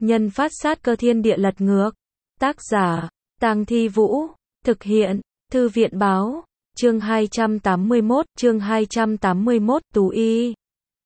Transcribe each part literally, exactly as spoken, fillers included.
Nhân phát sát cơ thiên địa lật ngược. Tác giả, Tang Thi Vũ. Thực hiện, Thư viện báo. Chương hai trăm tám mươi mốt, chương hai trăm tám mươi mốt, Tú Y.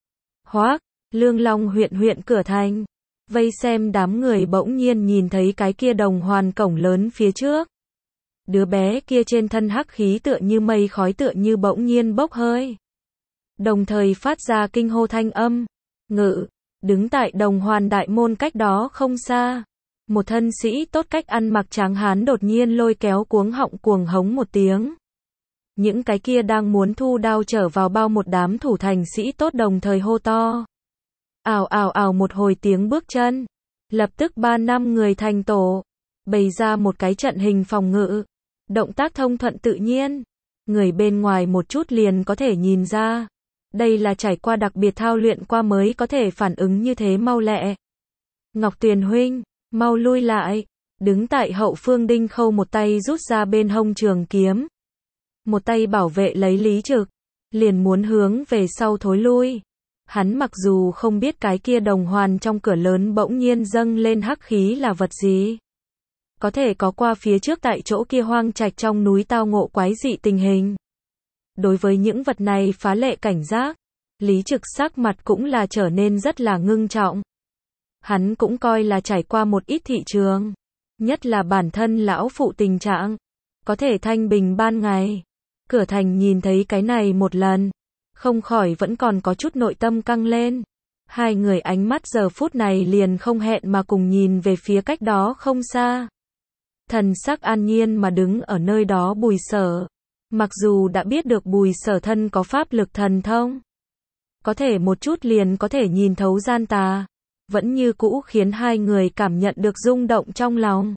Hoác, Lương Long huyện huyện cửa thành. Vây xem đám người bỗng nhiên nhìn thấy cái kia đồng hoàn cổng lớn phía trước. Đứa bé kia trên thân hắc khí tựa như mây khói tựa như bỗng nhiên bốc hơi. Đồng thời phát ra kinh hô thanh âm. Ngự, đứng tại đồng hoàn đại môn cách đó không xa. Một thân sĩ tốt cách ăn mặc tráng hán đột nhiên lôi kéo cuống họng cuồng hống một tiếng. Những cái kia đang muốn thu đao trở vào bao một đám thủ thành sĩ tốt đồng thời hô to. Ào ào ào một hồi tiếng bước chân. Lập tức ba năm người thành tổ. Bày ra một cái trận hình phòng ngự. Động tác thông thuận tự nhiên. Người bên ngoài một chút liền có thể nhìn ra. Đây là trải qua đặc biệt thao luyện qua mới có thể phản ứng như thế mau lẹ. Ngọc Tuyền huynh, mau lui lại. Đứng tại hậu phương Đinh Khâu một tay rút ra bên hông trường kiếm. Một tay bảo vệ lấy Lý Trực. Liền muốn hướng về sau thối lui. Hắn mặc dù không biết cái kia đồng hoàn trong cửa lớn bỗng nhiên dâng lên hắc khí là vật gì. Có thể có qua phía trước tại chỗ kia hoang trạch trong núi tao ngộ quái dị tình hình. Đối với những vật này phá lệ cảnh giác, Lý Trực sắc mặt cũng là trở nên rất là ngưng trọng. Hắn cũng coi là trải qua một ít thị trường, nhất là bản thân lão phụ tình trạng, có thể thanh bình ban ngày. Cửa thành nhìn thấy cái này một lần, không khỏi vẫn còn có chút nội tâm căng lên. Hai người ánh mắt giờ phút này liền không hẹn mà cùng nhìn về phía cách đó không xa. Thần sắc an nhiên mà đứng ở nơi đó Bùi Sở. Mặc dù đã biết được Bùi Sở thân có pháp lực thần thông, có thể một chút liền có thể nhìn thấu gian tà, vẫn như cũ khiến hai người cảm nhận được rung động trong lòng.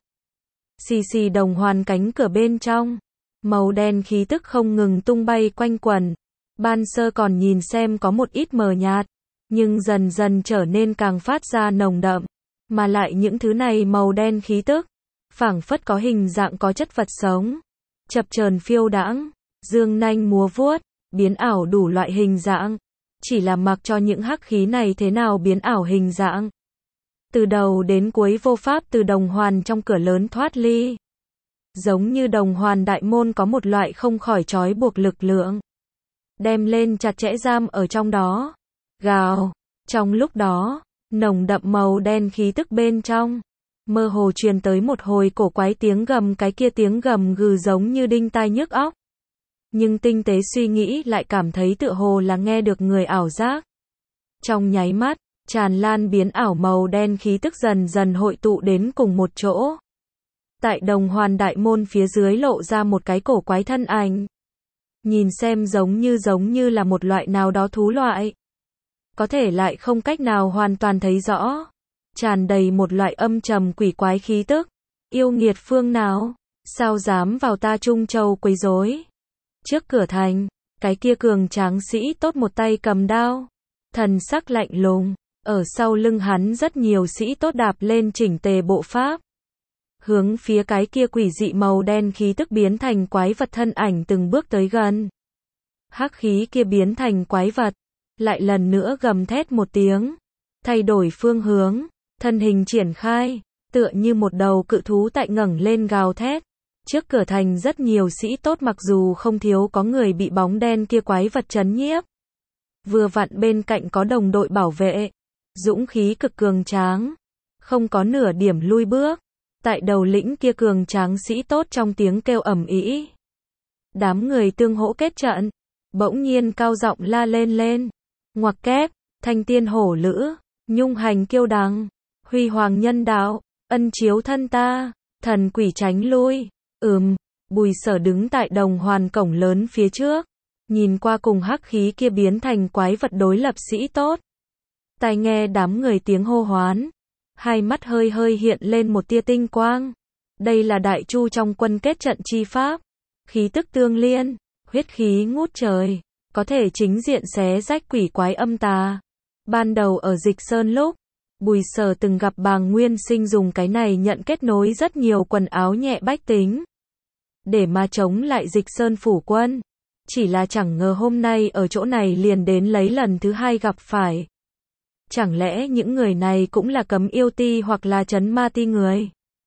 Xì xì đồng hoàn cánh cửa bên trong, màu đen khí tức không ngừng tung bay quanh quẩn. Ban sơ còn nhìn xem có một ít mờ nhạt, nhưng dần dần trở nên càng phát ra nồng đậm, mà lại những thứ này màu đen khí tức, phảng phất có hình dạng có chất vật sống, chập chờn phiêu đãng, dương nanh múa vuốt, biến ảo đủ loại hình dạng, chỉ là mặc cho những hắc khí này thế nào biến ảo hình dạng. Từ đầu đến cuối vô pháp từ đồng hoàn trong cửa lớn thoát ly. Giống như đồng hoàn đại môn có một loại không khỏi trói buộc lực lượng. Đem lên chặt chẽ giam ở trong đó. Gào. Trong lúc đó, nồng đậm màu đen khí tức bên trong. Mơ hồ truyền tới một hồi cổ quái tiếng gầm, cái kia tiếng gầm gừ giống như đinh tai nhức óc. Nhưng tinh tế suy nghĩ lại cảm thấy tựa hồ là nghe được người ảo giác. Trong nháy mắt, tràn lan biến ảo màu đen khí tức dần dần hội tụ đến cùng một chỗ. Tại đồng hoàn đại môn phía dưới lộ ra một cái cổ quái thân ảnh. Nhìn xem giống như giống như là một loại nào đó thú loại. Có thể lại không cách nào hoàn toàn thấy rõ. Tràn đầy một loại âm trầm quỷ quái khí tức. Yêu nghiệt phương nào? Sao dám vào ta Trung Châu quấy rối? Trước cửa thành, cái kia cường tráng sĩ tốt một tay cầm đao. Thần sắc lạnh lùng. Ở sau lưng hắn rất nhiều sĩ tốt đạp lên chỉnh tề bộ pháp. Hướng phía cái kia quỷ dị màu đen khí tức biến thành quái vật thân ảnh từng bước tới gần. Hắc khí kia biến thành quái vật, lại lần nữa gầm thét một tiếng, thay đổi phương hướng, thân hình triển khai, tựa như một đầu cự thú tại ngẩng lên gào thét. Trước cửa thành rất nhiều sĩ tốt mặc dù không thiếu có người bị bóng đen kia quái vật trấn nhiếp. Vừa vặn bên cạnh có đồng đội bảo vệ, dũng khí cực cường tráng, không có nửa điểm lui bước. Tại đầu lĩnh kia cường tráng sĩ tốt trong tiếng kêu ầm ĩ. Đám người tương hỗ kết trận, bỗng nhiên cao giọng la lên lên. Ngoặc kép, thanh tiên hổ lữ, nhung hành kiêu đăng, huy hoàng nhân đạo, ân chiếu thân ta, thần quỷ tránh lui. Ừm, Bùi Sở đứng tại đồng hoàn cổng lớn phía trước, nhìn qua cùng hắc khí kia biến thành quái vật đối lập sĩ tốt. Tai nghe đám người tiếng hô hoán. Hai mắt hơi hơi hiện lên một tia tinh quang. Đây là đại chu trong quân kết trận chi pháp. Khí tức tương liên, huyết khí ngút trời, có thể chính diện xé rách quỷ quái âm tà. Ban đầu ở Dịch Sơn lúc, Bùi Sở từng gặp Bàng Nguyên Sinh dùng cái này nhận kết nối rất nhiều quần áo nhẹ bách tính. Để mà chống lại Dịch Sơn phủ quân. Chỉ là chẳng ngờ hôm nay ở chỗ này liền đến lấy lần thứ hai gặp phải. Chẳng lẽ những người này cũng là cấm yêu ti hoặc là trấn ma ti người?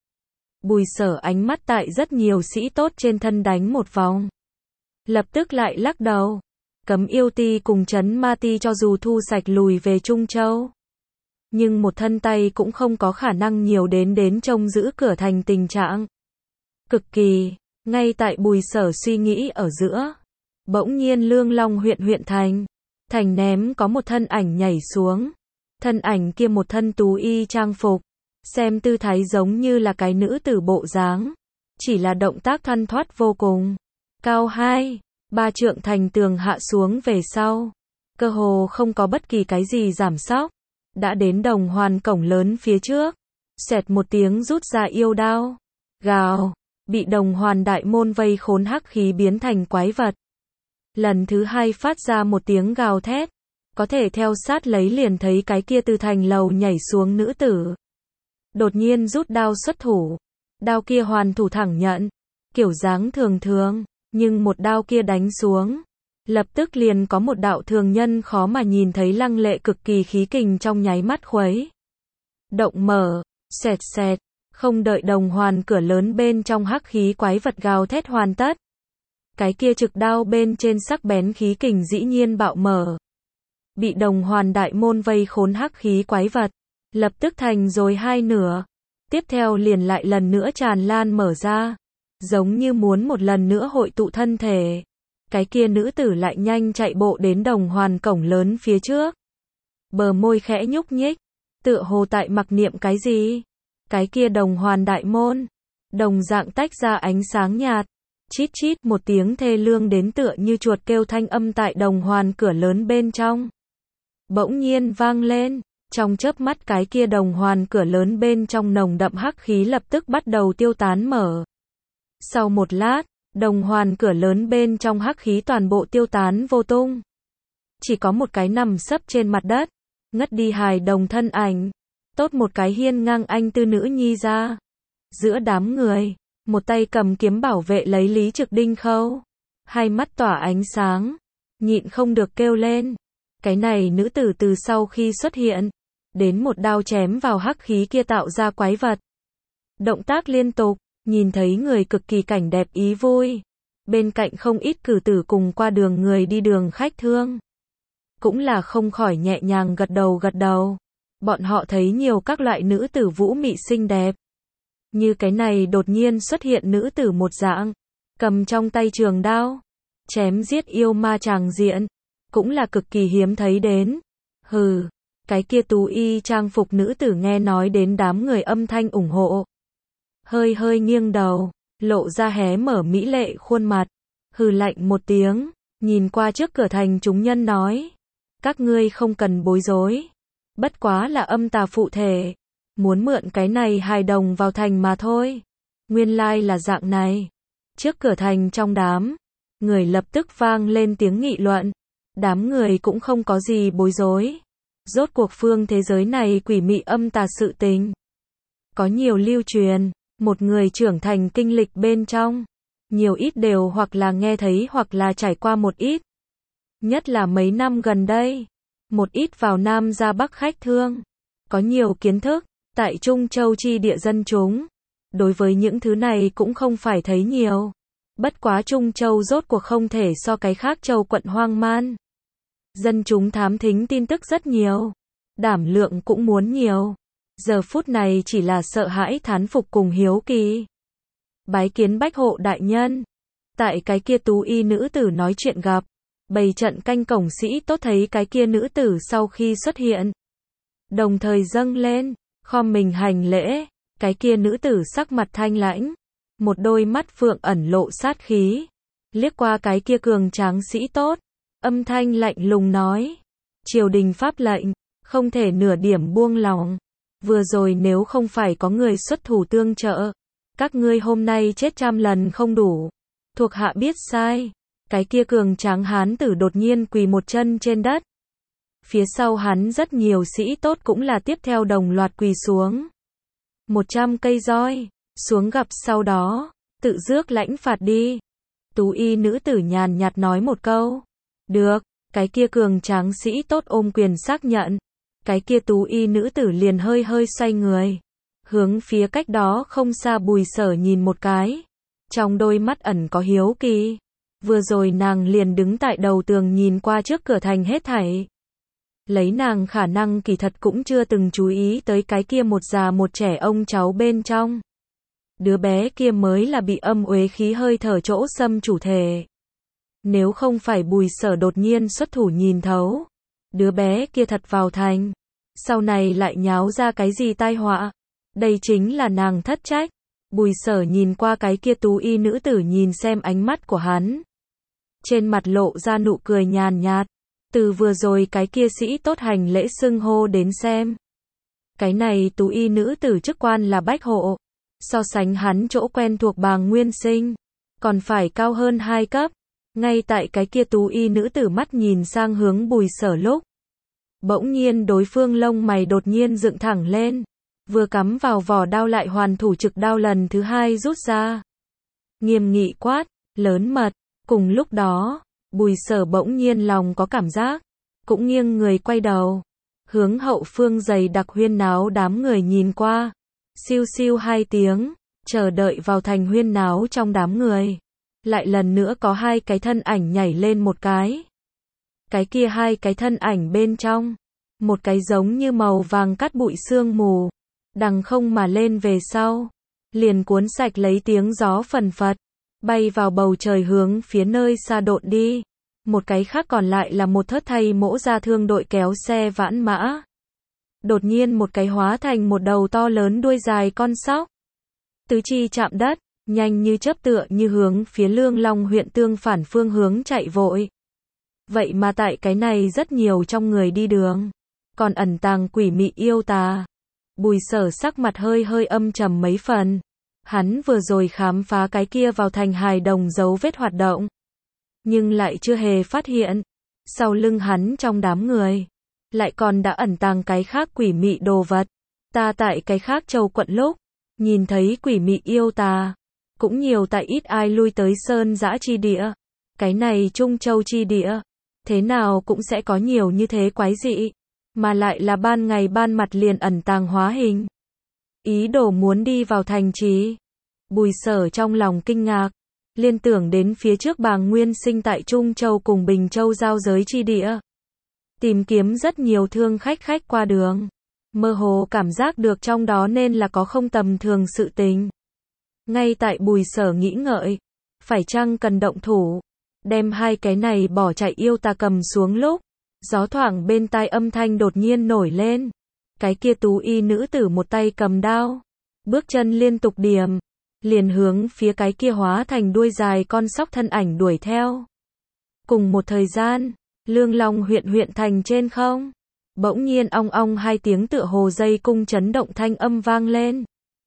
Bùi Sở ánh mắt tại rất nhiều sĩ tốt trên thân đánh một vòng. Lập tức lại lắc đầu. Cấm yêu ti cùng trấn ma ti cho dù thu sạch lùi về Trung Châu, nhưng một thân tay cũng không có khả năng nhiều đến đến trông giữ cửa thành tình trạng. Cực kỳ, ngay tại Bùi Sở suy nghĩ ở giữa, bỗng nhiên Lương Long huyện huyện thành, thành ném có một thân ảnh nhảy xuống. Thân ảnh kia một thân tú y trang phục, xem tư thái giống như là cái nữ tử bộ dáng, chỉ là động tác thoăn thoắt vô cùng. Cao hai, ba trượng thành tường hạ xuống về sau, cơ hồ không có bất kỳ cái gì giảm sóc, đã đến Đồng Hoàn cổng lớn phía trước, xẹt một tiếng rút ra yêu đao, gào, bị Đồng Hoàn đại môn vây khốn hắc khí biến thành quái vật. Lần thứ hai phát ra một tiếng gào thét, có thể theo sát lấy liền thấy cái kia từ thành lầu nhảy xuống nữ tử. Đột nhiên rút đao xuất thủ, đao kia hoàn thủ thẳng nhận, kiểu dáng thường thường, nhưng một đao kia đánh xuống, lập tức liền có một đạo thường nhân khó mà nhìn thấy lăng lệ cực kỳ khí kình trong nháy mắt khuấy động mở, xẹt xẹt, không đợi Đồng Hoàn cửa lớn bên trong hắc khí quái vật gào thét hoàn tất. Cái kia trực đao bên trên sắc bén khí kình dĩ nhiên bạo mở. Bị Đồng Hoàn đại môn vây khốn hắc khí quái vật, lập tức thành rồi hai nửa. Tiếp theo liền lại lần nữa tràn lan mở ra, giống như muốn một lần nữa hội tụ thân thể. Cái kia nữ tử lại nhanh chạy bộ đến Đồng Hoàn cổng lớn phía trước. Bờ môi khẽ nhúc nhích, tựa hồ tại mặc niệm cái gì. Cái kia Đồng Hoàn đại môn, đồng dạng tách ra ánh sáng nhạt. Chít chít một tiếng thê lương đến tựa như chuột kêu thanh âm tại Đồng Hoàn cửa lớn bên trong. Bỗng nhiên vang lên, trong chớp mắt cái kia Đồng Hoàn cửa lớn bên trong nồng đậm hắc khí lập tức bắt đầu tiêu tán mở. Sau một lát, Đồng Hoàn cửa lớn bên trong hắc khí toàn bộ tiêu tán vô tung. Chỉ có một cái nằm sấp trên mặt đất, ngất đi hài đồng thân ảnh. Tốt một cái hiên ngang anh tư nữ nhi ra. Giữa đám người, một tay cầm kiếm bảo vệ lấy Lý Trực Đinh Khâu. Hai mắt tỏa ánh sáng, nhịn không được kêu lên. Cái này nữ tử từ sau khi xuất hiện, đến một đao chém vào hắc khí kia tạo ra quái vật. Động tác liên tục, nhìn thấy người cực kỳ cảnh đẹp ý vui. Bên cạnh không ít cử tử cùng qua đường người đi đường khách thương. Cũng là không khỏi nhẹ nhàng gật đầu gật đầu. Bọn họ thấy nhiều các loại nữ tử vũ mị xinh đẹp. Như cái này đột nhiên xuất hiện nữ tử một dạng, cầm trong tay trường đao, chém giết yêu ma tràng diện, cũng là cực kỳ hiếm thấy đến. Hừ, cái kia tú y trang phục nữ tử nghe nói đến đám người âm thanh ủng hộ. Hơi hơi nghiêng đầu, lộ ra hé mở mỹ lệ khuôn mặt, hừ lạnh một tiếng, nhìn qua trước cửa thành chúng nhân nói. Các ngươi không cần bối rối, bất quá là âm tà phụ thể. Muốn mượn cái này hài đồng vào thành mà thôi. Nguyên lai là dạng này. Trước cửa thành trong đám, người lập tức vang lên tiếng nghị luận. Đám người cũng không có gì bối rối. Rốt cuộc phương thế giới này quỷ mị âm tà sự tình. Có nhiều lưu truyền, một người trưởng thành kinh lịch bên trong. Nhiều ít đều hoặc là nghe thấy hoặc là trải qua một ít. Nhất là mấy năm gần đây. Một ít vào Nam ra Bắc khách thương. Có nhiều kiến thức. Tại Trung Châu chi địa dân chúng, đối với những thứ này cũng không phải thấy nhiều. Bất quá Trung Châu rốt cuộc không thể so cái khác châu quận hoang man. Dân chúng thám thính tin tức rất nhiều, đảm lượng cũng muốn nhiều. Giờ phút này chỉ là sợ hãi thán phục cùng hiếu kỳ. Bái kiến Bách hộ đại nhân. Tại cái kia tú y nữ tử nói chuyện gặp, bày trận canh cổng sĩ tốt thấy cái kia nữ tử sau khi xuất hiện. Đồng thời dâng lên. Khom mình hành lễ, cái kia nữ tử sắc mặt thanh lãnh, một đôi mắt phượng ẩn lộ sát khí, liếc qua cái kia cường tráng sĩ tốt, âm thanh lạnh lùng nói, triều đình pháp lệnh, không thể nửa điểm buông lỏng, vừa rồi nếu không phải có người xuất thủ tương trợ, các ngươi hôm nay chết trăm lần không đủ, thuộc hạ biết sai. Cái kia cường tráng hán tử đột nhiên quỳ một chân trên đất. Phía sau hắn rất nhiều sĩ tốt cũng là tiếp theo đồng loạt quỳ xuống. Một trăm cây roi, xuống gặp sau đó, tự rước lãnh phạt đi. Tú y nữ tử nhàn nhạt nói một câu. Được, cái kia cường tráng sĩ tốt ôm quyền xác nhận. cái kia tú y nữ tử liền hơi hơi xoay người, hướng phía cách đó không xa Bùi Sở nhìn một cái, trong đôi mắt ẩn có hiếu kỳ. Vừa rồi nàng liền đứng tại đầu tường nhìn qua trước cửa thành hết thảy. Lấy nàng khả năng kỳ thật cũng chưa từng chú ý tới cái kia một già một trẻ ông cháu bên trong. Đứa bé kia mới là bị âm uế khí hơi thở chỗ xâm chủ thể. Nếu không phải Bùi Sở đột nhiên xuất thủ nhìn thấu, đứa bé kia thật vào thành, sau này lại nháo ra cái gì tai họa. Đây chính là nàng thất trách. Bùi Sở nhìn qua cái kia tú y nữ tử nhìn xem ánh mắt của hắn. Trên mặt lộ ra nụ cười nhàn nhạt. Từ vừa rồi cái kia sĩ tốt hành lễ xưng hô đến xem. Cái này tú y nữ tử chức quan là bách hộ. So sánh hắn chỗ quen thuộc Bàng Nguyên Sinh, còn phải cao hơn hai cấp. Ngay tại cái kia tú y nữ tử mắt nhìn sang hướng Bùi Sở lúc. Bỗng nhiên đối phương lông mày đột nhiên dựng thẳng lên. Vừa cắm vào vỏ đao lại hoàn thủ trực đao lần thứ hai rút ra. Nghiêm nghị quát, lớn mật. Cùng lúc đó, Bùi Sở bỗng nhiên lòng có cảm giác, cũng nghiêng người quay đầu, hướng hậu phương dày đặc huyên náo đám người nhìn qua. Siêu siêu hai tiếng, chờ đợi vào thành huyên náo trong đám người. Lại lần nữa có hai cái thân ảnh nhảy lên một cái. Cái kia hai cái thân ảnh bên trong, một cái giống như màu vàng cắt bụi sương mù, đằng không mà lên về sau, liền cuốn sạch lấy tiếng gió phần phật, bay vào bầu trời hướng phía nơi xa độn đi. Một cái khác còn lại là một thớt thay mỗ ra thương đội kéo xe vãn mã. Đột nhiên một cái hóa thành một đầu to lớn đuôi dài con sóc. Tứ chi chạm đất, nhanh như chớp tựa như hướng phía Lương Long huyện tương phản phương hướng chạy vội. Vậy mà tại cái này rất nhiều trong người đi đường, còn ẩn tàng quỷ mị yêu tà. Bùi Sở sắc mặt hơi hơi âm trầm mấy phần. Hắn vừa rồi khám phá cái kia vào thành hài đồng dấu vết hoạt động, nhưng lại chưa hề phát hiện, sau lưng hắn trong đám người, lại còn đã ẩn tàng cái khác quỷ mị đồ vật. Ta tại cái khác châu quận lúc, nhìn thấy quỷ mị yêu tà, cũng nhiều tại ít ai lui tới sơn dã chi địa. Cái này Trung Châu chi địa, thế nào cũng sẽ có nhiều như thế quái dị, mà lại là ban ngày ban mặt liền ẩn tàng hóa hình. Ý đồ muốn đi vào thành trì. Bùi Sở trong lòng kinh ngạc, liên tưởng đến phía trước Bàng Nguyên Sinh tại Trung Châu cùng Bình Châu giao giới chi địa. Tìm kiếm rất nhiều thương khách khách qua đường. Mơ hồ cảm giác được trong đó nên là có không tầm thường sự tình. Ngay tại Bùi Sở nghĩ ngợi, phải chăng cần động thủ, đem hai cái này bỏ chạy yêu tà cầm xuống lúc, gió thoảng bên tai âm thanh đột nhiên nổi lên. Cái kia tú y nữ tử một tay cầm đao, bước chân liên tục điểm, liền hướng phía cái kia hóa thành đuôi dài con sóc thân ảnh đuổi theo. Cùng một thời gian, Lương Long huyện huyện thành trên không, bỗng nhiên ong ong hai tiếng tựa hồ dây cung chấn động thanh âm vang lên.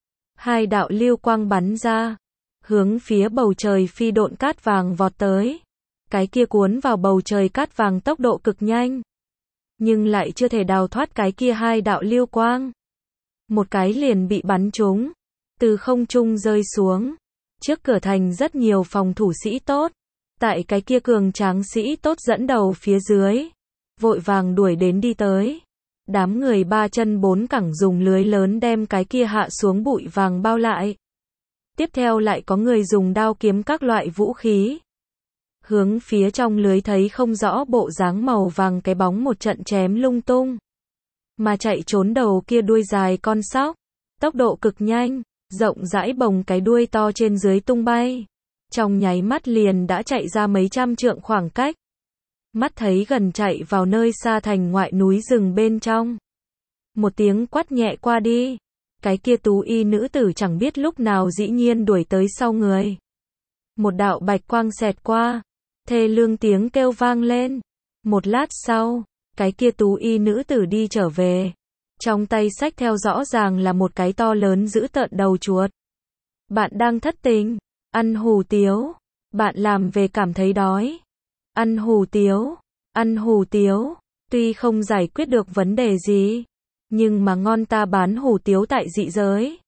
Hai đạo lưu quang bắn ra, hướng phía bầu trời phi độn cát vàng vọt tới. Cái kia cuốn vào bầu trời cát vàng tốc độ cực nhanh, nhưng lại chưa thể đào thoát cái kia hai đạo lưu quang. Một cái liền bị bắn trúng, từ không trung rơi xuống. Trước cửa thành rất nhiều phòng thủ sĩ tốt, tại cái kia cường tráng sĩ tốt dẫn đầu phía dưới, vội vàng đuổi đến đi tới. Đám người ba chân bốn cẳng dùng lưới lớn đem cái kia hạ xuống bụi vàng bao lại. Tiếp theo lại có người dùng đao kiếm các loại vũ khí, hướng phía trong lưới thấy không rõ bộ dáng màu vàng cái bóng một trận chém lung tung. Mà chạy trốn đầu kia đuôi dài con sóc, tốc độ cực nhanh, rộng rãi bồng cái đuôi to trên dưới tung bay. Trong nháy mắt liền đã chạy ra mấy trăm trượng khoảng cách. Mắt thấy gần chạy vào nơi xa thành ngoại núi rừng bên trong. Một tiếng quát nhẹ qua đi, cái kia tú y nữ tử chẳng biết lúc nào dĩ nhiên đuổi tới sau người. Một đạo bạch quang xẹt qua, thê lương tiếng kêu vang lên. Một lát sau, cái kia tú y nữ tử đi trở về. Trong tay xách theo rõ ràng là một cái to lớn dữ tợn đầu chuột. Bạn đang thất tình, ăn hủ tiếu, bạn làm về cảm thấy đói. Ăn hủ tiếu, ăn hủ tiếu, tuy không giải quyết được vấn đề gì, nhưng mà ngon ta bán hủ tiếu tại dị giới.